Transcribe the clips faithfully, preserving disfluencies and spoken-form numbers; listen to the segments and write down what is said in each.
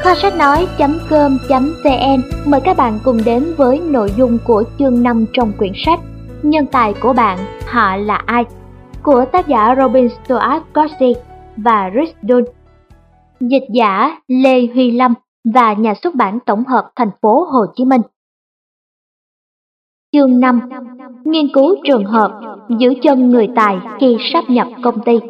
Kho sách nói.com.vn mời các bạn cùng đến với nội dung của chương năm trong quyển sách Nhân tài của bạn, họ là ai? Của tác giả Robin Stuart Corsi và Rich Dunn. Dịch giả Lê Huy Lâm và nhà xuất bản tổng hợp thành phố Hồ Chí Minh. Chương năm. Nghiên cứu trường hợp giữ chân người tài khi sáp nhập công ty.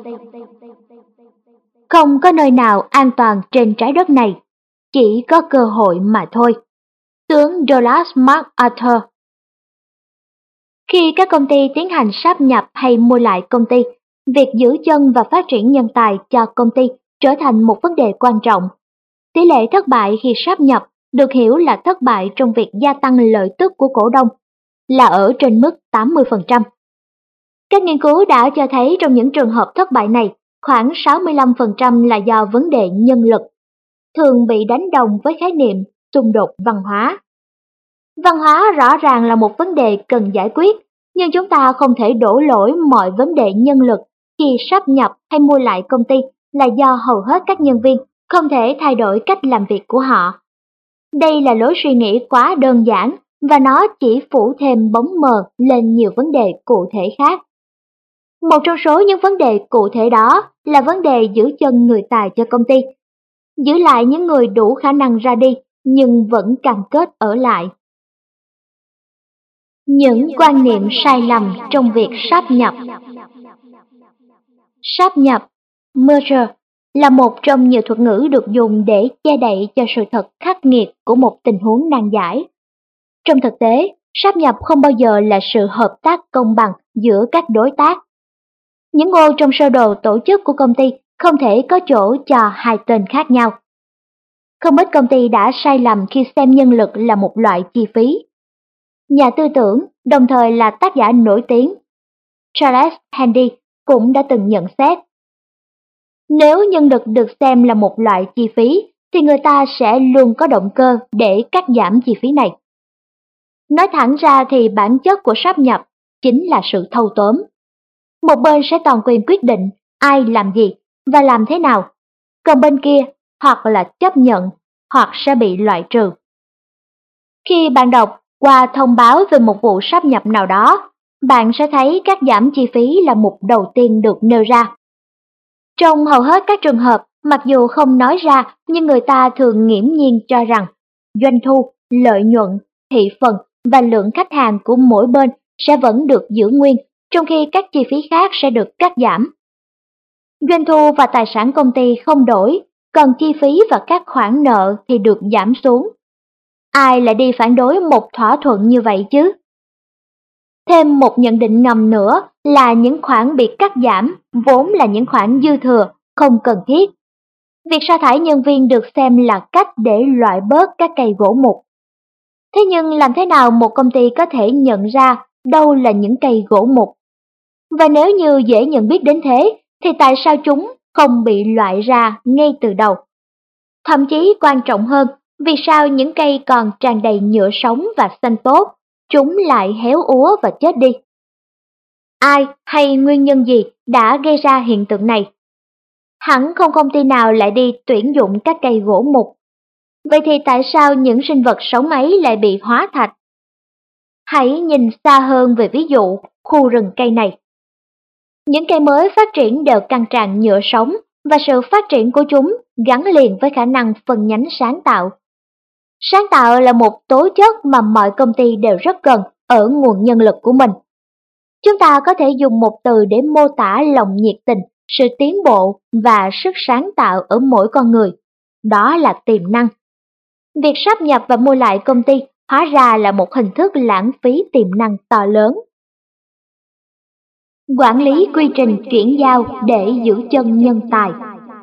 Không có nơi nào an toàn trên trái đất này, chỉ có cơ hội mà thôi. Tướng Douglas MacArthur. Khi các công ty tiến hành sáp nhập hay mua lại công ty, việc giữ chân và phát triển nhân tài cho công ty trở thành một vấn đề quan trọng. Tỷ lệ thất bại khi sáp nhập được hiểu là thất bại trong việc gia tăng lợi tức của cổ đông, là ở trên mức tám mươi phần trăm. Các nghiên cứu đã cho thấy trong những trường hợp thất bại này, khoảng sáu mươi lăm phần trăm là do vấn đề nhân lực, thường bị đánh đồng với khái niệm xung đột văn hóa. Văn hóa rõ ràng là một vấn đề cần giải quyết, nhưng chúng ta không thể đổ lỗi mọi vấn đề nhân lực khi sáp nhập hay mua lại công ty là do hầu hết các nhân viên không thể thay đổi cách làm việc của họ. Đây là lối suy nghĩ quá đơn giản và nó chỉ phủ thêm bóng mờ lên nhiều vấn đề cụ thể khác. Một trong số những vấn đề cụ thể đó là vấn đề giữ chân người tài cho công ty, giữ lại những người đủ khả năng ra đi nhưng vẫn cam kết ở lại. Những quan niệm sai lầm trong việc sáp nhập. Sáp nhập, merger, là một trong nhiều thuật ngữ được dùng để che đậy cho sự thật khắc nghiệt của một tình huống nan giải. Trong thực tế, sáp nhập không bao giờ là sự hợp tác công bằng giữa các đối tác. Những ô trong sơ đồ tổ chức của công ty không thể có chỗ cho hai tên khác nhau. Không ít công ty đã sai lầm khi xem nhân lực là một loại chi phí. Nhà tư tưởng, đồng thời là tác giả nổi tiếng, Charles Handy cũng đã từng nhận xét: nếu nhân lực được xem là một loại chi phí, thì người ta sẽ luôn có động cơ để cắt giảm chi phí này. Nói thẳng ra thì bản chất của sáp nhập chính là sự thâu tóm. Một bên sẽ toàn quyền quyết định ai làm gì và làm thế nào, còn bên kia hoặc là chấp nhận hoặc sẽ bị loại trừ. Khi bạn đọc qua thông báo về một vụ sáp nhập nào đó, bạn sẽ thấy cắt giảm chi phí là mục đầu tiên được nêu ra. Trong hầu hết các trường hợp, mặc dù không nói ra nhưng người ta thường nghiễm nhiên cho rằng doanh thu, lợi nhuận, thị phần và lượng khách hàng của mỗi bên sẽ vẫn được giữ nguyên, trong khi các chi phí khác sẽ được cắt giảm. Doanh thu và tài sản công ty không đổi, còn chi phí và các khoản nợ thì được giảm xuống. Ai lại đi phản đối một thỏa thuận như vậy chứ? Thêm một nhận định ngầm nữa là những khoản bị cắt giảm vốn là những khoản dư thừa, không cần thiết. Việc sa thải nhân viên được xem là cách để loại bớt các cây gỗ mục. Thế nhưng làm thế nào một công ty có thể nhận ra đâu là những cây gỗ mục? Và nếu như dễ nhận biết đến thế, thì tại sao chúng không bị loại ra ngay từ đầu? Thậm chí quan trọng hơn, vì sao những cây còn tràn đầy nhựa sống và xanh tốt, chúng lại héo úa và chết đi? Ai hay nguyên nhân gì đã gây ra hiện tượng này? Hẳn không công ty nào lại đi tuyển dụng các cây gỗ mục. Vậy thì tại sao những sinh vật sống ấy lại bị hóa thạch? Hãy nhìn xa hơn về ví dụ khu rừng cây này. Những cây mới phát triển đều căng tràn nhựa sống và sự phát triển của chúng gắn liền với khả năng phân nhánh sáng tạo. Sáng tạo là một tố chất mà mọi công ty đều rất cần ở nguồn nhân lực của mình. Chúng ta có thể dùng một từ để mô tả lòng nhiệt tình, sự tiến bộ và sức sáng tạo ở mỗi con người. Đó là tiềm năng. Việc sáp nhập và mua lại công ty hóa ra là một hình thức lãng phí tiềm năng to lớn. Quản lý quy trình chuyển giao để giữ chân nhân tài.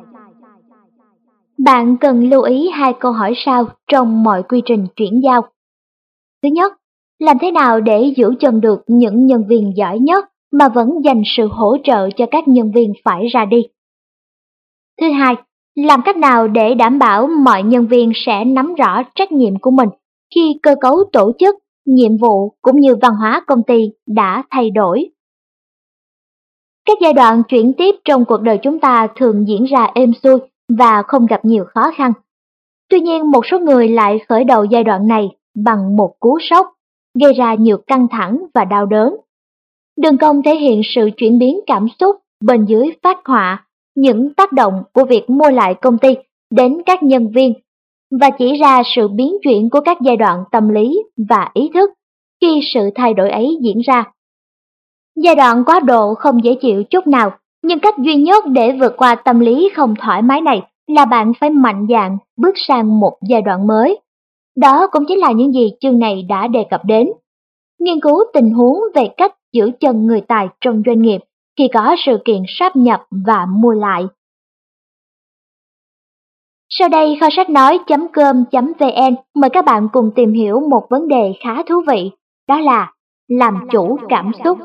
Bạn cần lưu ý hai câu hỏi sau trong mọi quy trình chuyển giao. Thứ nhất, làm thế nào để giữ chân được những nhân viên giỏi nhất mà vẫn dành sự hỗ trợ cho các nhân viên phải ra đi? Thứ hai, làm cách nào để đảm bảo mọi nhân viên sẽ nắm rõ trách nhiệm của mình khi cơ cấu tổ chức, nhiệm vụ cũng như văn hóa công ty đã thay đổi? Các giai đoạn chuyển tiếp trong cuộc đời chúng ta thường diễn ra êm xuôi và không gặp nhiều khó khăn. Tuy nhiên một số người lại khởi đầu giai đoạn này bằng một cú sốc, gây ra nhiều căng thẳng và đau đớn. Đường cong thể hiện sự chuyển biến cảm xúc bên dưới phác họa những tác động của việc mua lại công ty đến các nhân viên và chỉ ra sự biến chuyển của các giai đoạn tâm lý và ý thức khi sự thay đổi ấy diễn ra. Giai đoạn quá độ không dễ chịu chút nào, nhưng cách duy nhất để vượt qua tâm lý không thoải mái này là bạn phải mạnh dạn bước sang một giai đoạn mới. Đó cũng chính là những gì chương này đã đề cập đến. Nghiên cứu tình huống về cách giữ chân người tài trong doanh nghiệp khi có sự kiện sáp nhập và mua lại. Sau đây kho sách nói chấm com chấm vn mời các bạn cùng tìm hiểu một vấn đề khá thú vị, đó là làm chủ cảm xúc.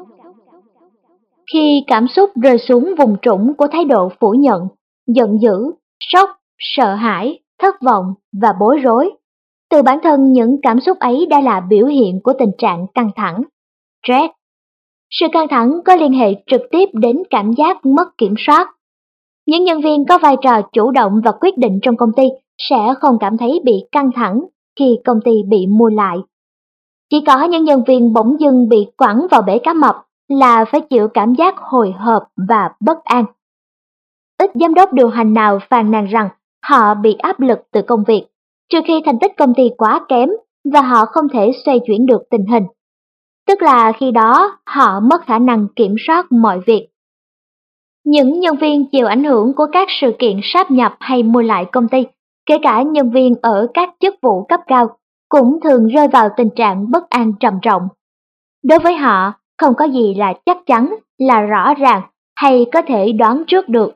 Khi cảm xúc rơi xuống vùng trũng của thái độ phủ nhận, giận dữ, sốc, sợ hãi, thất vọng và bối rối, từ bản thân những cảm xúc ấy đã là biểu hiện của tình trạng căng thẳng, stress. Sự căng thẳng có liên hệ trực tiếp đến cảm giác mất kiểm soát. Những nhân viên có vai trò chủ động và quyết định trong công ty sẽ không cảm thấy bị căng thẳng khi công ty bị mua lại. Chỉ có những nhân viên bỗng dưng bị quẳng vào bể cá mập là phải chịu cảm giác hồi hộp và bất an. Ít giám đốc điều hành nào phàn nàn rằng họ bị áp lực từ công việc, trừ khi thành tích công ty quá kém và họ không thể xoay chuyển được tình hình. Tức là khi đó họ mất khả năng kiểm soát mọi việc. Những nhân viên chịu ảnh hưởng của các sự kiện sáp nhập hay mua lại công ty, kể cả nhân viên ở các chức vụ cấp cao, cũng thường rơi vào tình trạng bất an trầm trọng. Đối với họ, không có gì là chắc chắn, là rõ ràng hay có thể đoán trước được.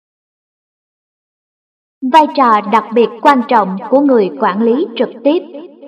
Vai trò đặc biệt quan trọng của người quản lý trực tiếp.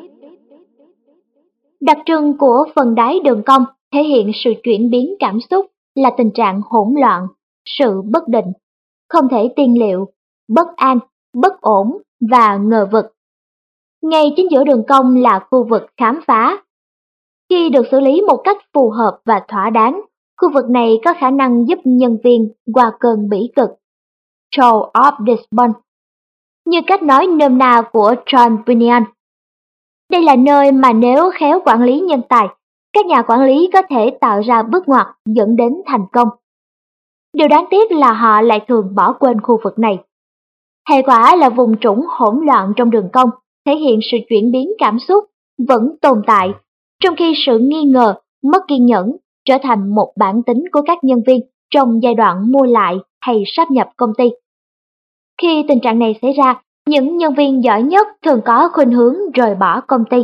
Đặc trưng của phần đáy đường cong thể hiện sự chuyển biến cảm xúc là tình trạng hỗn loạn, sự bất định, không thể tiên liệu, bất an, bất ổn và ngờ vực. Ngay chính giữa đường cong là khu vực khám phá. Khi được xử lý một cách phù hợp và thỏa đáng, khu vực này có khả năng giúp nhân viên qua cơn bỉ cực, Toll of Despair, như cách nói nôm na của John Bunyan. Đây là nơi mà nếu khéo quản lý nhân tài, các nhà quản lý có thể tạo ra bước ngoặt dẫn đến thành công. Điều đáng tiếc là họ lại thường bỏ quên khu vực này. Hệ quả là vùng trũng hỗn loạn trong đường cong thể hiện sự chuyển biến cảm xúc vẫn tồn tại, trong khi sự nghi ngờ, mất kiên nhẫn trở thành một bản tính của các nhân viên trong giai đoạn mua lại hay sáp nhập công ty. Khi tình trạng này xảy ra, những nhân viên giỏi nhất thường có khuynh hướng rời bỏ công ty.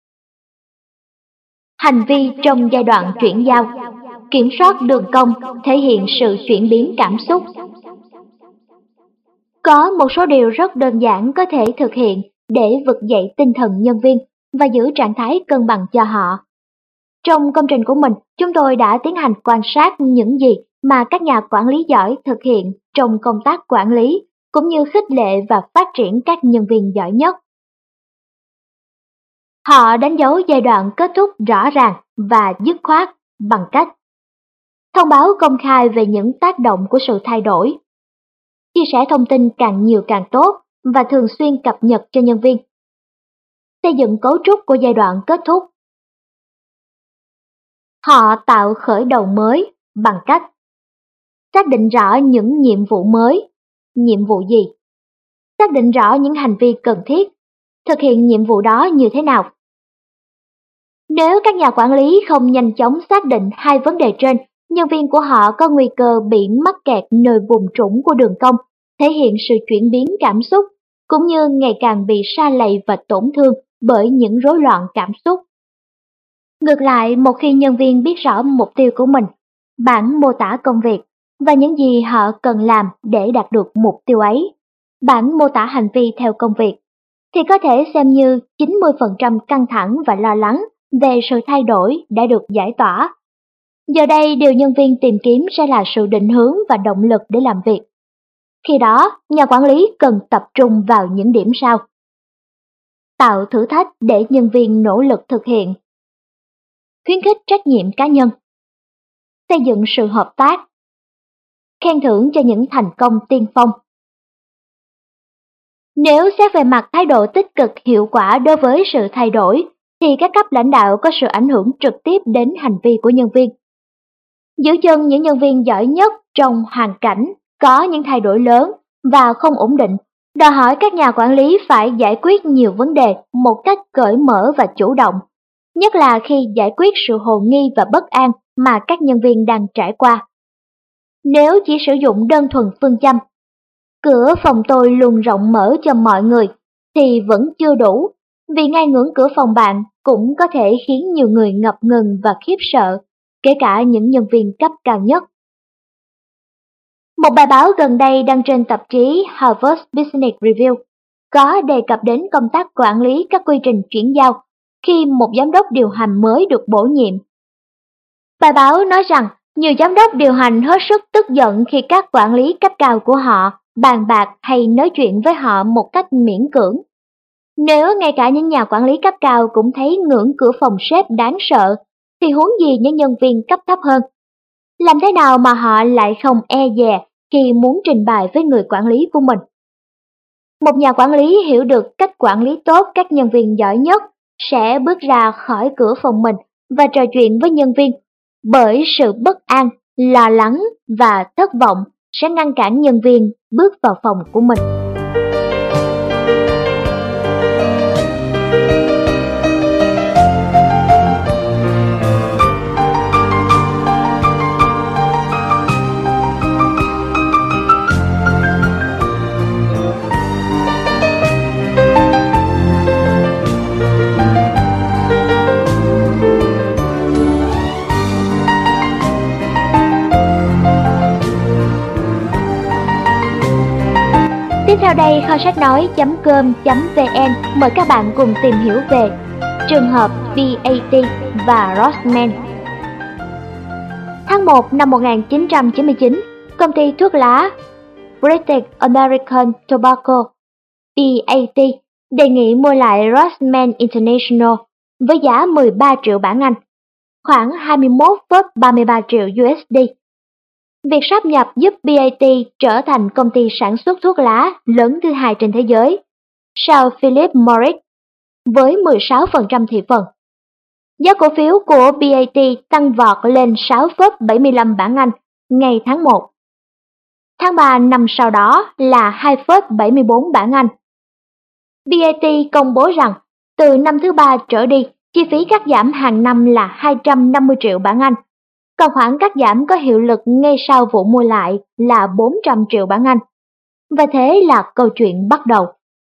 Hành vi trong giai đoạn chuyển giao, kiểm soát đường cong thể hiện sự chuyển biến cảm xúc. Có một số điều rất đơn giản có thể thực hiện để vực dậy tinh thần nhân viên và giữ trạng thái cân bằng cho họ. Trong công trình của mình, chúng tôi đã tiến hành quan sát những gì mà các nhà quản lý giỏi thực hiện trong công tác quản lý, cũng như khích lệ và phát triển các nhân viên giỏi nhất. Họ đánh dấu giai đoạn kết thúc rõ ràng và dứt khoát bằng cách thông báo công khai về những tác động của sự thay đổi, chia sẻ thông tin càng nhiều càng tốt và thường xuyên cập nhật cho nhân viên, xây dựng cấu trúc của giai đoạn kết thúc. Họ tạo khởi đầu mới bằng cách xác định rõ những nhiệm vụ mới, nhiệm vụ gì, xác định rõ những hành vi cần thiết, thực hiện nhiệm vụ đó như thế nào. Nếu các nhà quản lý không nhanh chóng xác định hai vấn đề trên, nhân viên của họ có nguy cơ bị mắc kẹt nơi vùng trũng của đường cong, thể hiện sự chuyển biến cảm xúc, cũng như ngày càng bị sa lầy và tổn thương bởi những rối loạn cảm xúc. Ngược lại, một khi nhân viên biết rõ mục tiêu của mình, bản mô tả công việc và những gì họ cần làm để đạt được mục tiêu ấy, bản mô tả hành vi theo công việc, thì có thể xem như chín mươi phần trăm căng thẳng và lo lắng về sự thay đổi đã được giải tỏa. Giờ đây, điều nhân viên tìm kiếm sẽ là sự định hướng và động lực để làm việc. Khi đó, nhà quản lý cần tập trung vào những điểm sau. Tạo thử thách để nhân viên nỗ lực thực hiện. Khuyến khích trách nhiệm cá nhân. Xây dựng sự hợp tác. Khen thưởng cho những thành công tiên phong. Nếu xét về mặt thái độ tích cực hiệu quả đối với sự thay đổi, thì các cấp lãnh đạo có sự ảnh hưởng trực tiếp đến hành vi của nhân viên. Giữ chân những nhân viên giỏi nhất trong hoàn cảnh có những thay đổi lớn và không ổn định, đòi hỏi các nhà quản lý phải giải quyết nhiều vấn đề một cách cởi mở và chủ động, nhất là khi giải quyết sự hồ nghi và bất an mà các nhân viên đang trải qua. Nếu chỉ sử dụng đơn thuần phương châm, cửa phòng tôi luôn rộng mở cho mọi người, thì vẫn chưa đủ, vì ngay ngưỡng cửa phòng bạn cũng có thể khiến nhiều người ngập ngừng và khiếp sợ, kể cả những nhân viên cấp cao nhất. Một bài báo gần đây đăng trên tạp chí Harvard Business Review có đề cập đến công tác quản lý các quy trình chuyển giao khi một giám đốc điều hành mới được bổ nhiệm. Bài báo nói rằng nhiều giám đốc điều hành hết sức tức giận khi các quản lý cấp cao của họ bàn bạc hay nói chuyện với họ một cách miễn cưỡng. Nếu ngay cả những nhà quản lý cấp cao cũng thấy ngưỡng cửa phòng sếp đáng sợ, thì huống gì những nhân viên cấp thấp hơn. Làm thế nào mà họ lại không e dè khi muốn trình bày với người quản lý của mình? Một nhà quản lý hiểu được cách quản lý tốt các nhân viên giỏi nhất sẽ bước ra khỏi cửa phòng mình và trò chuyện với nhân viên, bởi sự bất an, lo lắng và thất vọng sẽ ngăn cản nhân viên bước vào phòng của mình. Tiếp theo đây, kho sách nói chấm com chấm vn mời các bạn cùng tìm hiểu về trường hợp bê a tê và Rothman. Tháng một năm một nghìn chín trăm chín mươi chín, công ty thuốc lá British American Tobacco bê a tê đề nghị mua lại Rothman International với giá mười ba triệu bảng Anh, khoảng hai mươi mốt phẩy ba mươi ba triệu u ét đê. Việc sáp nhập giúp bê a tê trở thành công ty sản xuất thuốc lá lớn thứ hai trên thế giới, sau Philip Morris, với mười sáu phần trăm thị phần. Giá cổ phiếu của bê a tê tăng vọt lên sáu phẩy bảy mươi lăm bảng Anh ngày tháng một. Tháng ba năm sau đó là hai phẩy bảy mươi bốn bảng Anh. bê a tê công bố rằng từ năm thứ ba trở đi, chi phí cắt giảm hàng năm là hai trăm năm mươi triệu bảng Anh, còn khoản cắt giảm có hiệu lực ngay sau vụ mua lại là bốn trăm triệu bảng Anh. Và thế là câu chuyện bắt đầu.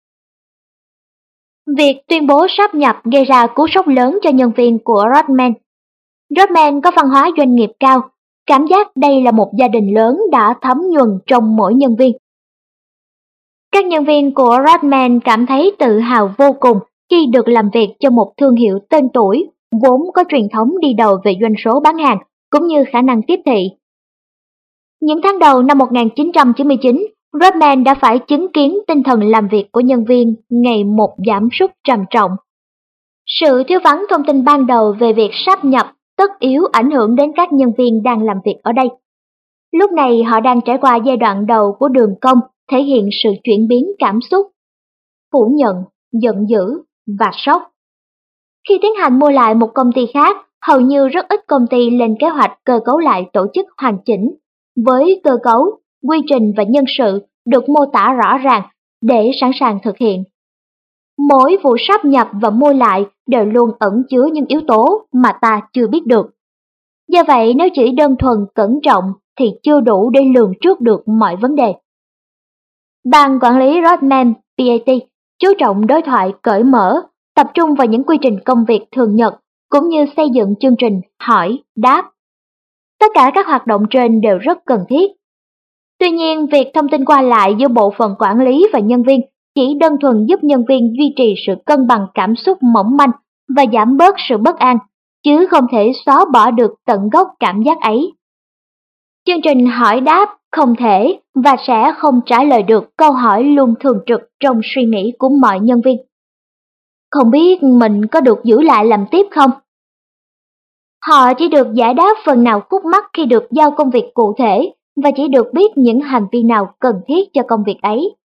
Việc tuyên bố sáp nhập gây ra cú sốc lớn cho nhân viên của Rothman. Rothman có văn hóa doanh nghiệp cao, cảm giác đây là một gia đình lớn đã thấm nhuần trong mỗi nhân viên. Các nhân viên của Rothman cảm thấy tự hào vô cùng khi được làm việc cho một thương hiệu tên tuổi, vốn có truyền thống đi đầu về doanh số bán hàng cũng như khả năng tiếp thị. Những tháng đầu năm một nghìn chín trăm chín mươi chín, Rothman đã phải chứng kiến tinh thần làm việc của nhân viên ngày một giảm sút trầm trọng. Sự thiếu vắng thông tin ban đầu về việc sáp nhập tất yếu ảnh hưởng đến các nhân viên đang làm việc ở đây. Lúc này họ đang trải qua giai đoạn đầu của đường cong thể hiện sự chuyển biến cảm xúc, phủ nhận, giận dữ và sốc. Khi tiến hành mua lại một công ty khác, hầu như rất ít công ty lên kế hoạch cơ cấu lại tổ chức hoàn chỉnh, với cơ cấu, quy trình và nhân sự được mô tả rõ ràng để sẵn sàng thực hiện. Mỗi vụ sáp nhập và mua lại đều luôn ẩn chứa những yếu tố mà ta chưa biết được. Do vậy, nếu chỉ đơn thuần cẩn trọng thì chưa đủ để lường trước được mọi vấn đề. Ban quản lý Rothman pê a tê chú trọng đối thoại cởi mở, tập trung vào những quy trình công việc thường nhật, cũng như xây dựng chương trình hỏi, đáp. Tất cả các hoạt động trên đều rất cần thiết. Tuy nhiên, việc thông tin qua lại giữa bộ phận quản lý và nhân viên chỉ đơn thuần giúp nhân viên duy trì sự cân bằng cảm xúc mỏng manh và giảm bớt sự bất an, chứ không thể xóa bỏ được tận gốc cảm giác ấy. Chương trình hỏi đáp không thể và sẽ không trả lời được câu hỏi luôn thường trực trong suy nghĩ của mọi nhân viên. Không biết mình có được giữ lại làm tiếp không? Họ chỉ được giải đáp phần nào khúc mắc khi được giao công việc cụ thể và chỉ được biết những hành vi nào cần thiết cho công việc ấy.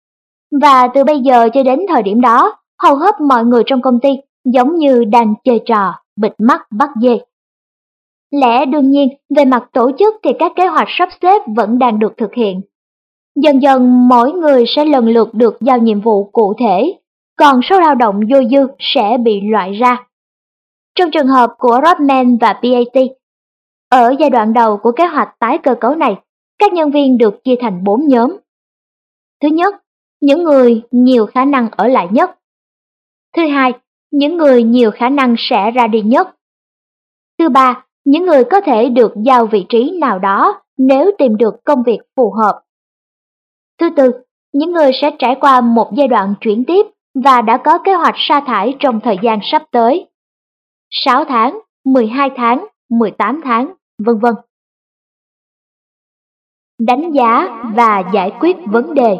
Và từ bây giờ cho đến thời điểm đó, hầu hết mọi người trong công ty giống như đang chơi trò bịt mắt bắt dê. Lẽ đương nhiên, về mặt tổ chức thì các kế hoạch sắp xếp vẫn đang được thực hiện. Dần dần mỗi người sẽ lần lượt được giao nhiệm vụ cụ thể, còn số lao động dôi dư sẽ bị loại ra. Trong trường hợp của Rodman và pê a tê, ở giai đoạn đầu của kế hoạch tái cơ cấu này, các nhân viên được chia thành bốn nhóm. Thứ nhất, những người nhiều khả năng ở lại nhất. Thứ hai, những người nhiều khả năng sẽ ra đi nhất. Thứ ba, những người có thể được giao vị trí nào đó nếu tìm được công việc phù hợp. Thứ tư, những người sẽ trải qua một giai đoạn chuyển tiếp và đã có kế hoạch sa thải trong thời gian sắp tới. sáu tháng, mười hai tháng, mười tám tháng, vân vân. Đánh giá và giải quyết vấn đề.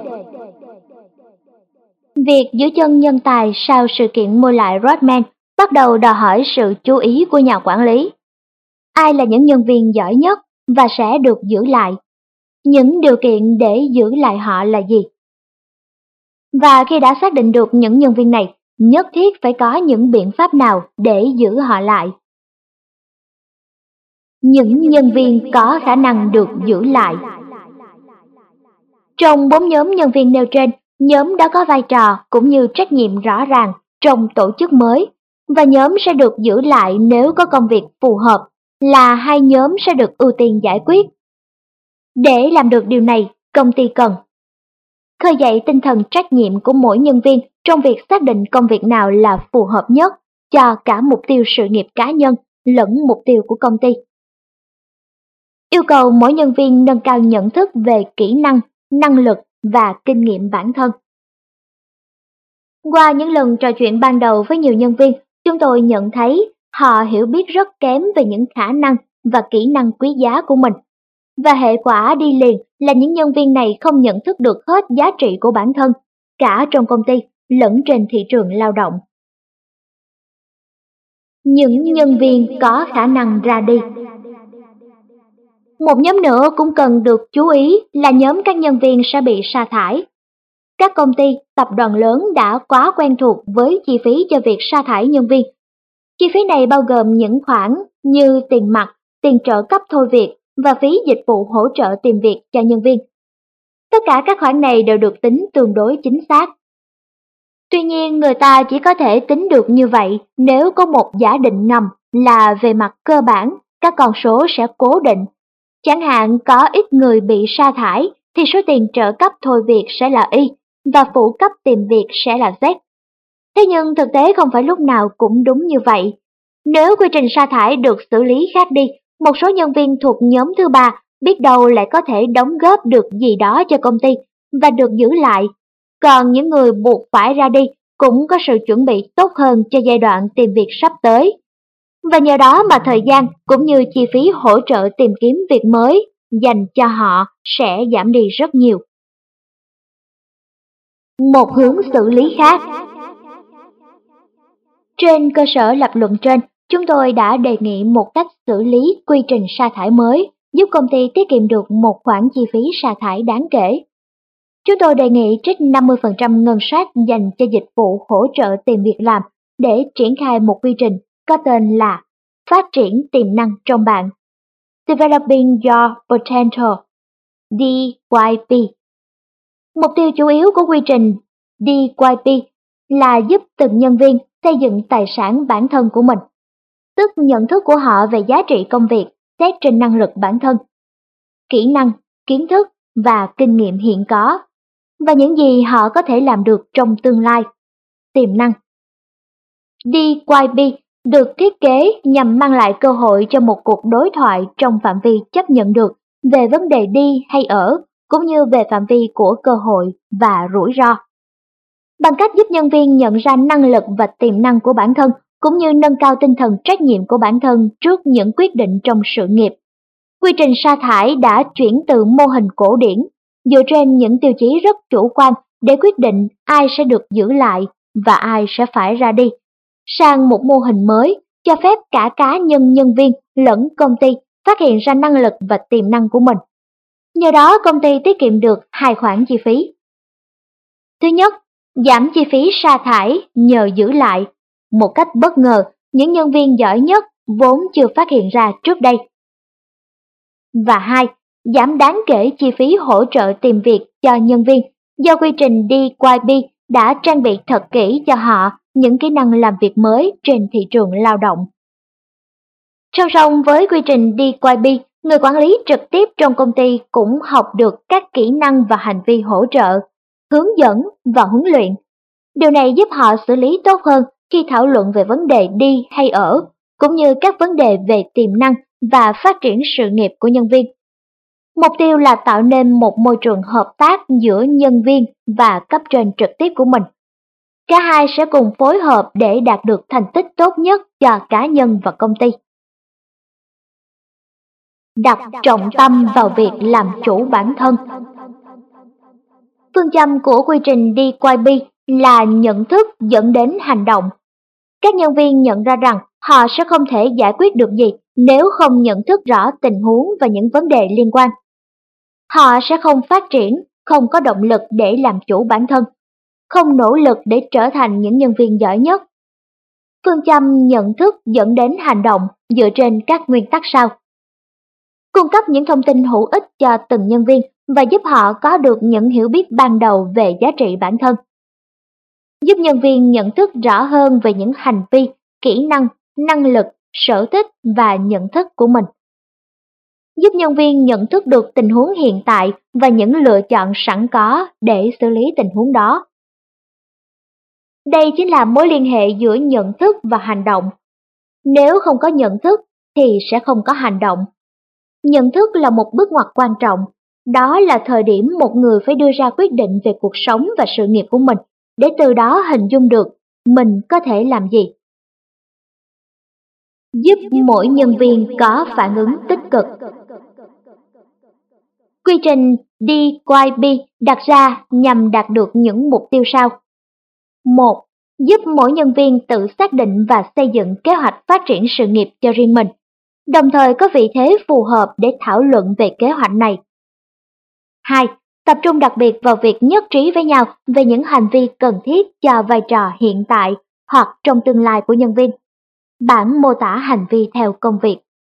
Việc giữ chân nhân tài sau sự kiện mua lại Rodman bắt đầu đòi hỏi sự chú ý của nhà quản lý. Ai là những nhân viên giỏi nhất và sẽ được giữ lại? Những điều kiện để giữ lại họ là gì? Và khi đã xác định được những nhân viên này, nhất thiết phải có những biện pháp nào để giữ họ lại? Những nhân viên có khả năng được giữ lại. Trong bốn nhóm nhân viên nêu trên, nhóm đã có vai trò cũng như trách nhiệm rõ ràng trong tổ chức mới, và nhóm sẽ được giữ lại nếu có công việc phù hợp, là hai nhóm sẽ được ưu tiên giải quyết. Để làm được điều này, công ty cần khơi dậy tinh thần trách nhiệm của mỗi nhân viên trong việc xác định công việc nào là phù hợp nhất cho cả mục tiêu sự nghiệp cá nhân lẫn mục tiêu của công ty. Yêu cầu mỗi nhân viên nâng cao nhận thức về kỹ năng, năng lực và kinh nghiệm bản thân. Qua những lần trò chuyện ban đầu với nhiều nhân viên, chúng tôi nhận thấy họ hiểu biết rất kém về những khả năng và kỹ năng quý giá của mình. Và hệ quả đi liền là những nhân viên này không nhận thức được hết giá trị của bản thân, cả trong công ty lẫn trên thị trường lao động. Những nhân viên có khả năng ra đi. Một nhóm nữa cũng cần được chú ý là nhóm các nhân viên sẽ bị sa thải. Các công ty, tập đoàn lớn đã quá quen thuộc với chi phí cho việc sa thải nhân viên. Chi phí này bao gồm những khoản như tiền mặt, tiền trợ cấp thôi việc và phí dịch vụ hỗ trợ tìm việc cho nhân viên. Tất cả các khoản này đều được tính tương đối chính xác. Tuy nhiên, người ta chỉ có thể tính được như vậy nếu có một giả định ngầm là về mặt cơ bản, các con số sẽ cố định. Chẳng hạn có ít người bị sa thải thì số tiền trợ cấp thôi việc sẽ là Y và phụ cấp tìm việc sẽ là Z. Thế nhưng thực tế không phải lúc nào cũng đúng như vậy. Nếu quy trình sa thải được xử lý khác đi, một số nhân viên thuộc nhóm thứ ba biết đâu lại có thể đóng góp được gì đó cho công ty và được giữ lại. Còn những người buộc phải ra đi cũng có sự chuẩn bị tốt hơn cho giai đoạn tìm việc sắp tới. Và nhờ đó mà thời gian cũng như chi phí hỗ trợ tìm kiếm việc mới dành cho họ sẽ giảm đi rất nhiều. Một hướng xử lý khác. Trên cơ sở lập luận trên, chúng tôi đã đề nghị một cách xử lý quy trình sa thải mới, giúp công ty tiết kiệm được một khoản chi phí sa thải đáng kể. Chúng tôi đề nghị trích năm mươi phần trăm ngân sách dành cho dịch vụ hỗ trợ tìm việc làm để triển khai một quy trình có tên là Phát triển tiềm năng trong bạn, Developing Your Potential, D Y P. Mục tiêu chủ yếu của quy trình D Y P là giúp từng nhân viên xây dựng tài sản bản thân của mình, tức nhận thức của họ về giá trị công việc xét trên năng lực bản thân, kỹ năng, kiến thức và kinh nghiệm hiện có, và những gì họ có thể làm được trong tương lai, tiềm năng. D Y P được thiết kế nhằm mang lại cơ hội cho một cuộc đối thoại trong phạm vi chấp nhận được về vấn đề đi hay ở, cũng như về phạm vi của cơ hội và rủi ro. Bằng cách giúp nhân viên nhận ra năng lực và tiềm năng của bản thân, cũng như nâng cao tinh thần trách nhiệm của bản thân trước những quyết định trong sự nghiệp. Quy trình sa thải đã chuyển từ mô hình cổ điển, dựa trên những tiêu chí rất chủ quan để quyết định ai sẽ được giữ lại và ai sẽ phải ra đi, sang một mô hình mới cho phép cả cá nhân nhân viên lẫn công ty phát hiện ra năng lực và tiềm năng của mình. Nhờ đó công ty tiết kiệm được hai khoản chi phí. Thứ nhất, giảm chi phí sa thải nhờ giữ lại. Một cách bất ngờ, những nhân viên giỏi nhất vốn chưa phát hiện ra trước đây. Và hai, giảm đáng kể chi phí hỗ trợ tìm việc cho nhân viên do quy trình đê quy bê đã trang bị thật kỹ cho họ những kỹ năng làm việc mới trên thị trường lao động. Song song với quy trình đê quy bê, người quản lý trực tiếp trong công ty cũng học được các kỹ năng và hành vi hỗ trợ, hướng dẫn và huấn luyện. Điều này giúp họ xử lý tốt hơn khi thảo luận về vấn đề đi hay ở, cũng như các vấn đề về tiềm năng và phát triển sự nghiệp của nhân viên. Mục tiêu là tạo nên một môi trường hợp tác giữa nhân viên và cấp trên trực tiếp của mình. Cả hai sẽ cùng phối hợp để đạt được thành tích tốt nhất cho cá nhân và công ty. Đặt trọng tâm vào việc làm chủ bản thân. Phương châm của quy trình đê quy bê là nhận thức dẫn đến hành động. Các nhân viên nhận ra rằng họ sẽ không thể giải quyết được gì nếu không nhận thức rõ tình huống và những vấn đề liên quan. Họ sẽ không phát triển, không có động lực để làm chủ bản thân, không nỗ lực để trở thành những nhân viên giỏi nhất. Phương châm nhận thức dẫn đến hành động dựa trên các nguyên tắc sau. Cung cấp những thông tin hữu ích cho từng nhân viên và giúp họ có được những hiểu biết ban đầu về giá trị bản thân. Giúp nhân viên nhận thức rõ hơn về những hành vi, kỹ năng, năng lực, sở thích và nhận thức của mình. Giúp nhân viên nhận thức được tình huống hiện tại và những lựa chọn sẵn có để xử lý tình huống đó. Đây chính là mối liên hệ giữa nhận thức và hành động. Nếu không có nhận thức thì sẽ không có hành động. Nhận thức là một bước ngoặt quan trọng. Đó là thời điểm một người phải đưa ra quyết định về cuộc sống và sự nghiệp của mình, để từ đó hình dung được mình có thể làm gì. Giúp mỗi nhân viên có phản ứng tích cực. Quy trình đê quy bê đặt ra nhằm đạt được những mục tiêu sau. một. Giúp mỗi nhân viên tự xác định và xây dựng kế hoạch phát triển sự nghiệp cho riêng mình, đồng thời có vị thế phù hợp để thảo luận về kế hoạch này. hai. Tập trung đặc biệt vào việc nhất trí với nhau về những hành vi cần thiết cho vai trò hiện tại hoặc trong tương lai của nhân viên. Bản mô tả hành vi theo công việc.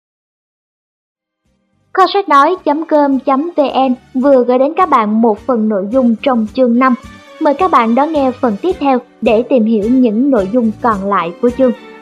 Kho sách nói chấm com chấm vn vừa gửi đến các bạn một phần nội dung trong chương năm. Mời các bạn đón nghe phần tiếp theo để tìm hiểu những nội dung còn lại của chương.